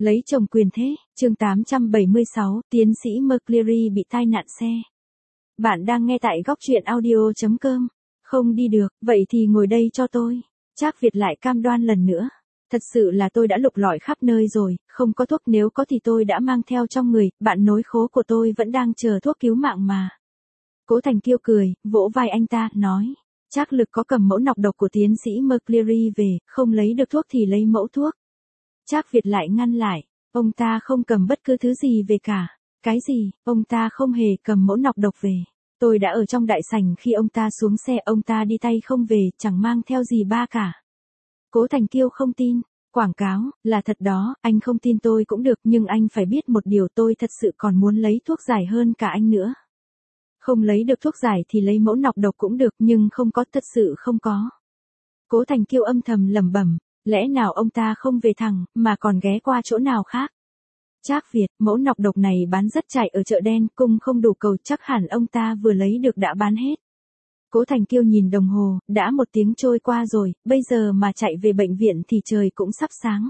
Lấy chồng quyền thế, chương 876, tiến sĩ McCleary bị tai nạn xe. Bạn đang nghe tại góc truyện audio.com. Không đi được, vậy thì ngồi đây cho tôi. Trác Việt lại cam đoan lần nữa. Thật sự là tôi đã lục lọi khắp nơi rồi, không có thuốc, nếu có thì tôi đã mang theo trong người, bạn nối khố của tôi vẫn đang chờ thuốc cứu mạng mà. Cố Thành Kiêu cười, vỗ vai anh ta, nói. Trác Lực có cầm mẫu nọc độc của tiến sĩ McCleary về, không lấy được thuốc thì lấy mẫu thuốc. Trác Việt lại ngăn lại, ông ta không cầm bất cứ thứ gì về cả. Cái gì, ông ta không hề cầm mẫu nọc độc về. Tôi đã ở trong đại sảnh khi ông ta xuống xe, ông ta đi tay không về, chẳng mang theo gì ba cả. Cố Thành Kiêu không tin, quảng cáo, là thật đó, anh không tin tôi cũng được, nhưng anh phải biết một điều, tôi thật sự còn muốn lấy thuốc giải hơn cả anh nữa. Không lấy được thuốc giải thì lấy mẫu nọc độc cũng được, nhưng không có, thật sự không có. Cố Thành Kiêu âm thầm lẩm bẩm, lẽ nào ông ta không về thẳng, mà còn ghé qua chỗ nào khác. Trác Việt, mẫu nọc độc này bán rất chạy ở chợ đen, cung không đủ cầu, chắc hẳn ông ta vừa lấy được đã bán hết. Cố Thành Kiêu nhìn đồng hồ, đã 1 tiếng trôi qua rồi, bây giờ mà chạy về bệnh viện thì trời cũng sắp sáng.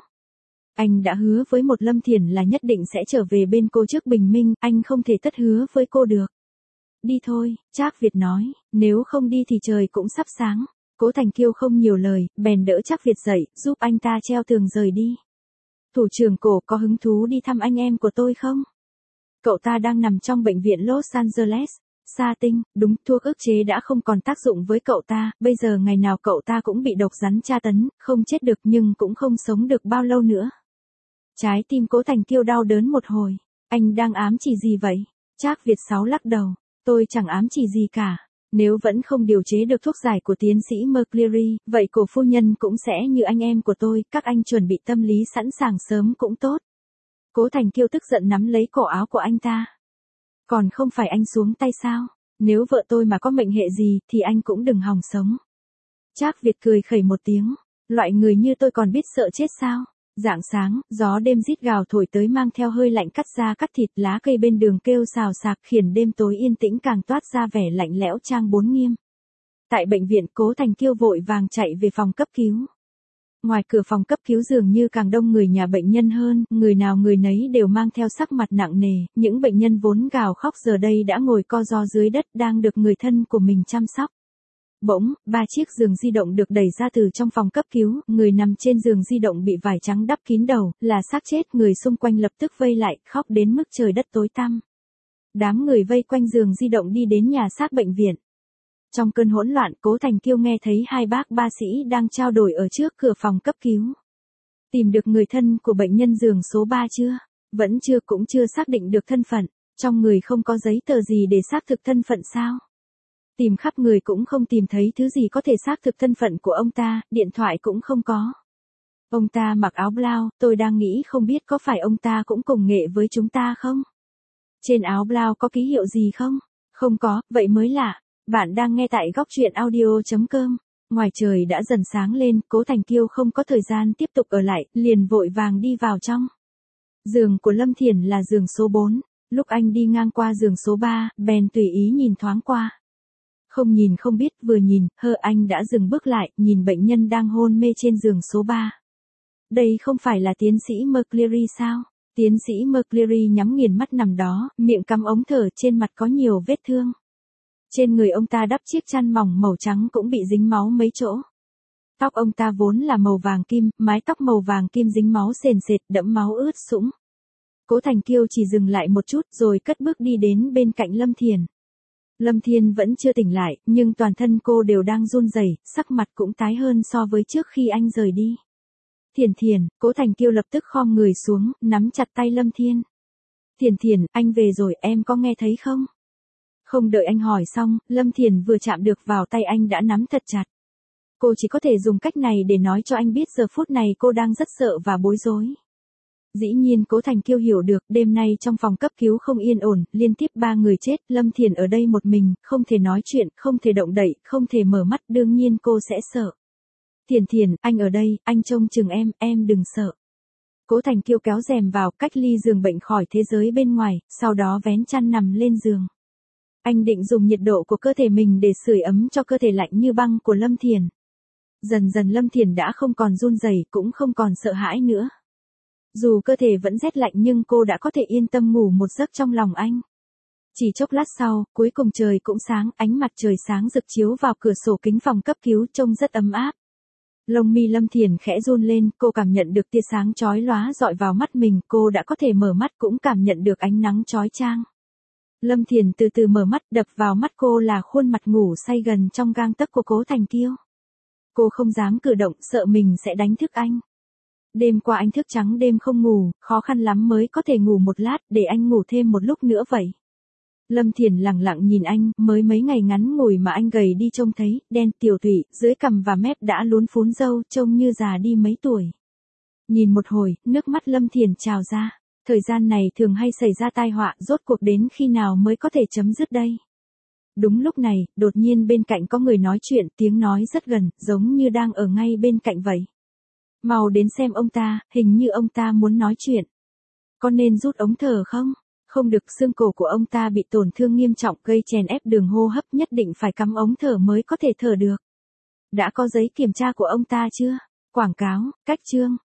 Anh đã hứa với một Lâm Thiền là nhất định sẽ trở về bên cô trước bình minh, anh không thể thất hứa với cô được. Đi thôi, Trác Việt nói, nếu không đi thì trời cũng sắp sáng. Cố Thành Kiêu không nhiều lời, bèn đỡ Trác Việt dậy, giúp anh ta treo tường rời đi. Thủ trưởng Cổ có hứng thú đi thăm anh em của tôi không? Cậu ta đang nằm trong bệnh viện Los Angeles. Sa Tinh, đúng, thuốc ức chế đã không còn tác dụng với cậu ta, bây giờ ngày nào cậu ta cũng bị độc rắn tra tấn, không chết được nhưng cũng không sống được bao lâu nữa. Trái tim Cố Thành Kiêu đau đớn một hồi. Anh đang ám chỉ gì vậy? Trác Việt Sáu lắc đầu. Tôi chẳng ám chỉ gì cả. Nếu vẫn không điều chế được thuốc giải của tiến sĩ McCleary, vậy Cổ phu nhân cũng sẽ như anh em của tôi, các anh chuẩn bị tâm lý sẵn sàng sớm cũng tốt. Cố Thành Kiêu tức giận nắm lấy cổ áo của anh ta. Còn không phải anh xuống tay sao? Nếu vợ tôi mà có mệnh hệ gì thì anh cũng đừng hòng sống. Trác Việt cười khẩy một tiếng. Loại người như tôi còn biết sợ chết sao? Rạng sáng, gió đêm rít gào thổi tới mang theo hơi lạnh cắt da cắt thịt, lá cây bên đường kêu xào xạc khiến đêm tối yên tĩnh càng toát ra vẻ lạnh lẽo trang bốn nghiêm. Tại bệnh viện, Cố Thành Kiêu vội vàng chạy về phòng cấp cứu. Ngoài cửa phòng cấp cứu dường như càng đông người nhà bệnh nhân hơn, người nào người nấy đều mang theo sắc mặt nặng nề, những bệnh nhân vốn gào khóc giờ đây đã ngồi co ro dưới đất đang được người thân của mình chăm sóc. Bỗng, 3 chiếc giường di động được đẩy ra từ trong phòng cấp cứu, người nằm trên giường di động bị vải trắng đắp kín đầu, là xác chết, người xung quanh lập tức vây lại, khóc đến mức trời đất tối tăm. Đám người vây quanh giường di động đi đến nhà xác bệnh viện. Trong cơn hỗn loạn, Cố Thành Kiêu nghe thấy 2 bác ba sĩ đang trao đổi ở trước cửa phòng cấp cứu. Tìm được người thân của bệnh nhân giường số 3 chưa? Vẫn chưa, cũng chưa xác định được thân phận. Trong người không có giấy tờ gì để xác thực thân phận sao? Tìm khắp người cũng không tìm thấy thứ gì có thể xác thực thân phận của ông ta, điện thoại cũng không có. Ông ta mặc áo blau, tôi đang nghĩ không biết có phải ông ta cũng cùng nghệ với chúng ta không? Trên áo blau có ký hiệu gì không? Không có, vậy mới lạ. Bạn đang nghe tại góc truyện audio.com. Ngoài trời đã dần sáng lên, Cố Thành Kiêu không có thời gian tiếp tục ở lại, liền vội vàng đi vào trong. Giường của Lâm Thiền là giường số 4. Lúc anh đi ngang qua giường số 3, bèn tùy ý nhìn thoáng qua. Không nhìn không biết, vừa nhìn, anh đã dừng bước lại, nhìn bệnh nhân đang hôn mê trên giường số 3. Đây không phải là tiến sĩ McCleary sao? Tiến sĩ McCleary nhắm nghiền mắt nằm đó, miệng cắm ống thở, trên mặt có nhiều vết thương. Trên người ông ta đắp chiếc chăn mỏng màu trắng cũng bị dính máu mấy chỗ. Tóc ông ta vốn là màu vàng kim, mái tóc màu vàng kim dính máu sền sệt, đẫm máu ướt sũng. Cố Thành Kiêu chỉ dừng lại một chút rồi cất bước đi đến bên cạnh Lâm Thiền. Lâm Thiên vẫn chưa tỉnh lại, nhưng toàn thân cô đều đang run rẩy, sắc mặt cũng tái hơn so với trước khi anh rời đi. Thiền, Cố Thành Kiêu lập tức khom người xuống, nắm chặt tay Lâm Thiên. Thiền, anh về rồi, em có nghe thấy không? Không đợi anh hỏi xong, Lâm Thiền vừa chạm được vào tay anh đã nắm thật chặt. Cô chỉ có thể dùng cách này để nói cho anh biết giờ phút này cô đang rất sợ và bối rối. Dĩ nhiên Cố Thành Kiêu hiểu được, đêm nay trong phòng cấp cứu không yên ổn, liên tiếp 3 người chết, Lâm Thiền ở đây một mình, không thể nói chuyện, không thể động đậy, không thể mở mắt, đương nhiên cô sẽ sợ. Thiền, anh ở đây, anh trông chừng em đừng sợ. Cố Thành Kiêu kéo rèm vào, cách ly giường bệnh khỏi thế giới bên ngoài, sau đó vén chăn nằm lên giường. Anh định dùng nhiệt độ của cơ thể mình để sưởi ấm cho cơ thể lạnh như băng của Lâm Thiền. Dần dần Lâm Thiền đã không còn run rẩy, cũng không còn sợ hãi nữa. Dù cơ thể vẫn rét lạnh nhưng cô đã có thể yên tâm ngủ một giấc trong lòng anh. Chỉ chốc lát sau, cuối cùng trời cũng sáng, ánh mặt trời sáng rực chiếu vào cửa sổ kính phòng cấp cứu trông rất ấm áp. Lông mi Lâm Thiền khẽ run lên, cô cảm nhận được tia sáng chói lóa dọi vào mắt mình, cô đã có thể mở mắt cũng cảm nhận được ánh nắng chói chang. Lâm Thiền từ từ mở mắt, đập vào mắt cô là khuôn mặt ngủ say gần trong gang tấc của Cố Thành Kiêu. Cô không dám cử động, sợ mình sẽ đánh thức anh. Đêm qua anh thức trắng đêm không ngủ, khó khăn lắm mới có thể ngủ một lát, để anh ngủ thêm một lúc nữa vậy. Lâm Thiền lặng lặng nhìn anh, mới mấy ngày ngắn ngủi mà anh gầy đi trông thấy, đen tiểu tụy, dưới cằm và mép đã luốn phún râu, trông như già đi mấy tuổi. Nhìn một hồi, nước mắt Lâm Thiền trào ra. Thời gian này thường hay xảy ra tai họa, rốt cuộc đến khi nào mới có thể chấm dứt đây. Đúng lúc này, đột nhiên bên cạnh có người nói chuyện, tiếng nói rất gần, giống như đang ở ngay bên cạnh vậy. Mau đến xem ông ta, hình như ông ta muốn nói chuyện. Có nên rút ống thở không? Không được, xương cổ của ông ta bị tổn thương nghiêm trọng, gây chèn ép đường hô hấp, nhất định phải cắm ống thở mới có thể thở được. Đã có giấy kiểm tra của ông ta chưa? Quảng cáo, cách chương.